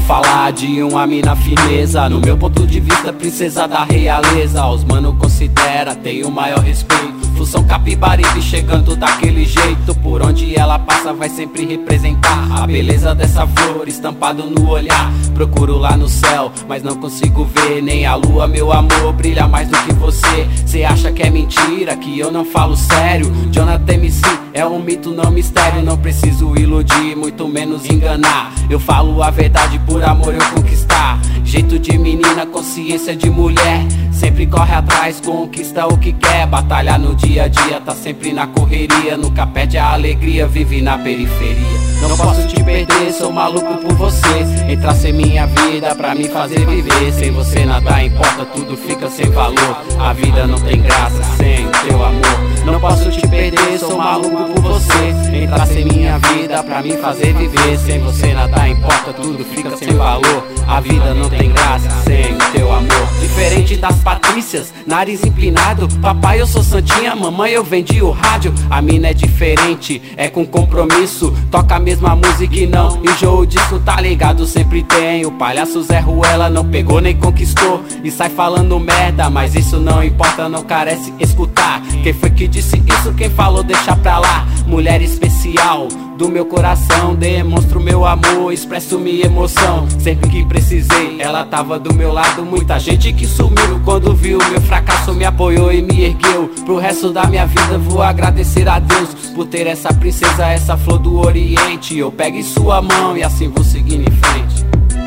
falar de uma mina firmeza, no meu ponto de vista, princesa da realeza. Os mano considera, tem o maior respeito. Função Capibaribe chegando daquele jeito. Por onde ela passa vai sempre representar a beleza dessa flor estampado no olhar. Procuro lá no céu, mas não consigo ver nem a lua, meu amor, brilha mais do que você. Cê acha que é mentira, que eu não falo sério? Jonathan MC é um mito, não mistério. Não preciso iludir, muito menos enganar. Eu falo a verdade, por amor eu conquistar. Jeito de menina, consciência de mulher. Sempre corre atrás, conquista o que quer. Batalha no dia a dia, tá sempre na correria. Nunca perde a alegria, vive na periferia. Não posso te perder, sou maluco por você. Entrasse em minha vida pra me fazer viver. Sem você nada importa, tudo fica sem valor. A vida não tem graça sem o teu amor. Não posso te perder, sou maluco por você. Entrasse em minha vida pra me fazer viver. Sem você nada importa, tudo fica sem valor. A vida não tem graça sem o teu amor. Diferente das Patrícias, nariz empinado. Papai eu sou santinha, mamãe eu vendi o rádio. A mina é diferente, é com compromisso. Toca a mesma música e não enjoo disso, tá ligado? Sempre tem o palhaço Zé Ruela, não pegou nem conquistou. E sai falando merda, mas isso não importa, não carece escutar. Quem foi que disse isso? Quem falou deixa pra lá. Mulher especial do meu coração, demonstro meu amor, expresso minha emoção. Sempre que precisei, ela tava do meu lado. Muita gente que sumiu quando viu meu fracasso, me apoiou e me ergueu. Pro resto da minha vida vou agradecer a Deus por ter essa princesa, essa flor do Oriente. Eu pego em sua mão e assim vou seguindo em frente.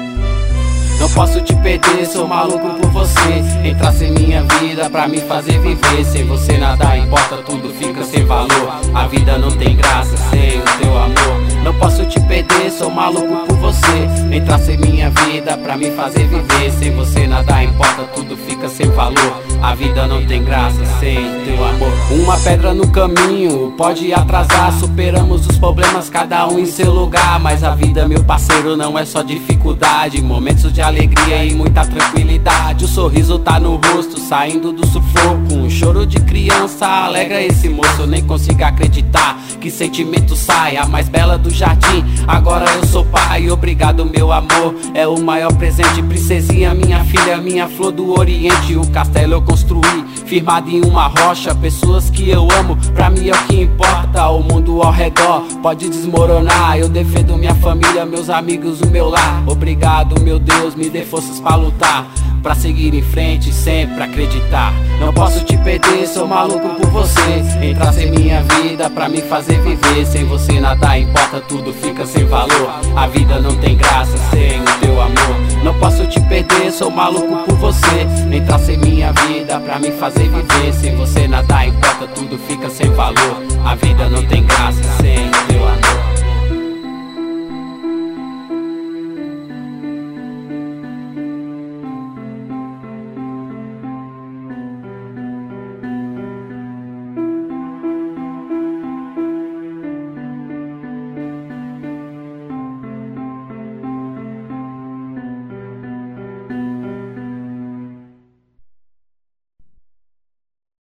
Não posso te perder, sou maluco por você. Entrasse em minha vida pra me fazer viver. Sem você nada importa, tudo fica sem valor. A vida não tem graça sem o teu amor. Não posso te perder, sou maluco por você. Entrasse em minha vida pra me fazer viver. Sem você nada importa, tudo fica sem valor. A vida não tem graça sem o teu amor. Uma pedra no caminho pode atrasar. Superamos os problemas, cada um em seu lugar. Mas a vida, meu parceiro, não é só dificuldade. Momentos de alegria e muita tranquilidade. O sorriso tá no rosto, saindo do sufoco. Um choro de criança alegra esse moço. Eu nem consigo acreditar que sentimento sai. A mais bela do jardim, agora eu sou pai. Obrigado meu amor, é o maior presente. Princesinha, minha filha, minha flor do Oriente. O castelo eu construí, firmado em uma rocha. Pessoas que eu amo, pra mim é o que importa. O mundo ao redor pode desmoronar. Eu defendo minha família, meus amigos, o meu lar. Obrigado meu Deus, me dê forças pra lutar, pra seguir em frente e sempre acreditar. Não posso te perder, sou maluco por você. Entrasse em minha vida pra me fazer viver. Sem você nada importa, tudo fica sem valor. A vida não tem graça sem o teu amor. Não posso te perder, sou maluco por você. Entrasse em minha vida pra me fazer viver. Sem você nada importa, tudo fica sem valor. A vida não tem graça sem